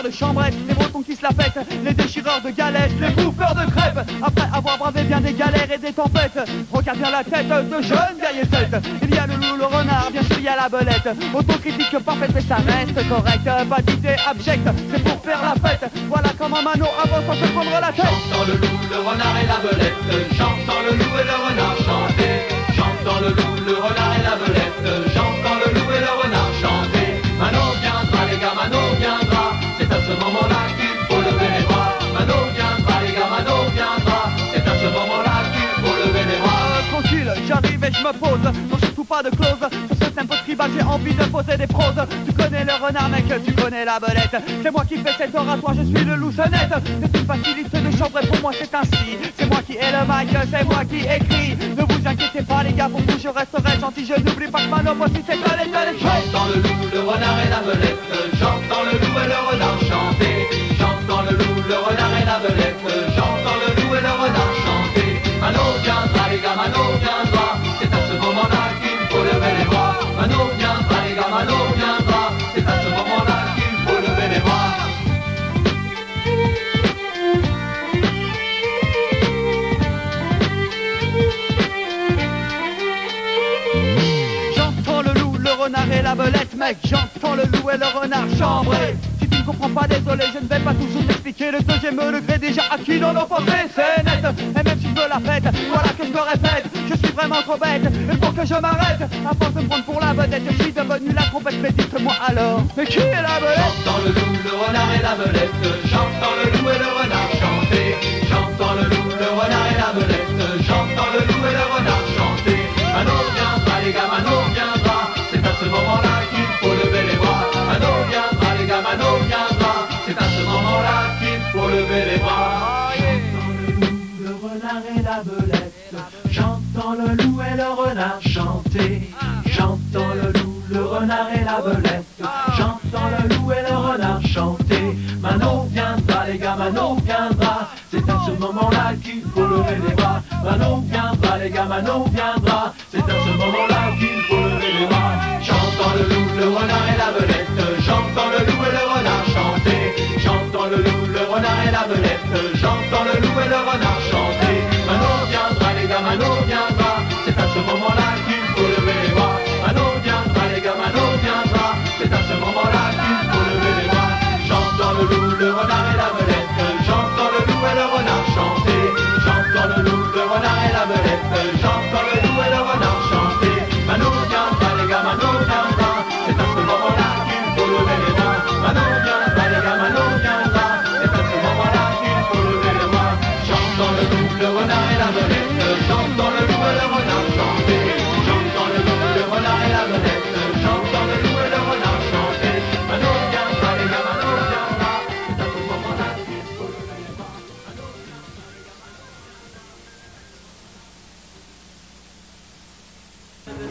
de chambrette, les bretons qui se la pètent, les déchireurs de galettes, les bouffeurs de crêpes. Après avoir bravé bien des galères et des tempêtes, regarde bien la tête de jeune vieille tête. Il y a le loup, le renard, bien sûr il y a la belette. Autocritique parfaite mais ça reste correct. Pas d'idée abjecte, c'est pour faire la fête. Voilà comment Mano avance sans se prendre la tête. J'entends le loup, le renard et la belette. J'entends le loup et le renard chanter. J'entends le loup, le renard et la belette. J'entends le loup et le renard chanter. Mano viendra les gars, Mano viendra. C'est à ce moment-là qu'il faut lever les bras. Mano viendra les gars, Mano viendra. C'est à ce moment-là qu'il faut lever les bras. Tranquille, j'arrive et je me pose. Non, surtout pas de clause. Sur ce tempo tribal, j'ai envie de poser des proses. Tu connais le renard, mec, tu connais la belette. C'est moi qui fais cet oratoire, je suis le loup sonnette. C'est une facilité de chambre et pour moi c'est ainsi. C'est moi qui ai le mic, c'est moi qui écris. Ne vous inquiétez pas les gars, pour vous je resterai gentil. Je n'oublie pas que Mano voici c'est pas les J'entends le loup, le renard et la belette. J'entends le loup et le renard chanter. J'entends le loup, le renard et la belette. J'entends le loup et le renard chanter. Mano viendra les gars, Mano viendra. C'est à ce moment-là qu'il faut lever les bras. Mano viendra les gars, Mano viendra. C'est à ce moment-là qu'il faut lever les bras. J'entends le loup, le renard et la belette, mec. J'entends le loup et le renard chambrer. Si tu ne comprends pas, désolé, je ne vais pas toujours t'expliquer. Le deuxième degré déjà acquis dans nos pensées, c'est net. Et même si je veux la fête, voilà que je me répète. Je suis vraiment trop bête, il faut que je m'arrête. À force de me prendre pour la vedette, je suis devenu la trompette. Mais dites-moi alors, mais qui est la belette? J'entends le loup, le renard et la belette. J'entends le loup et le renard chanter. J'entends le loup, le renard et la belette. J'entends le loup et le renard chanter. Mano viendra les gars, Mano viendra. C'est à ce moment-là qu'il faut lever les bras. Mano viendra les gars, Mano viendra. C'est à ce moment-là qu'il faut lever les bras. J'entends le loup, le renard et la belette. J'entends le loup et le renard chanter. J'entends le loup, le renard et la belette. J'entends le loup et le renard chanter. Mano viendra les gars, Mano viendra. C'est à ce moment-là qu'il faut lever les bras. Mano viendra les gars, Mano viendra. C'est à ce moment-là qu'il faut lever les bras. J'entends le loup, le renard et la belette. J'entends le loup et le renard chanter. J'entends le loup, le renard et la belette. J'entends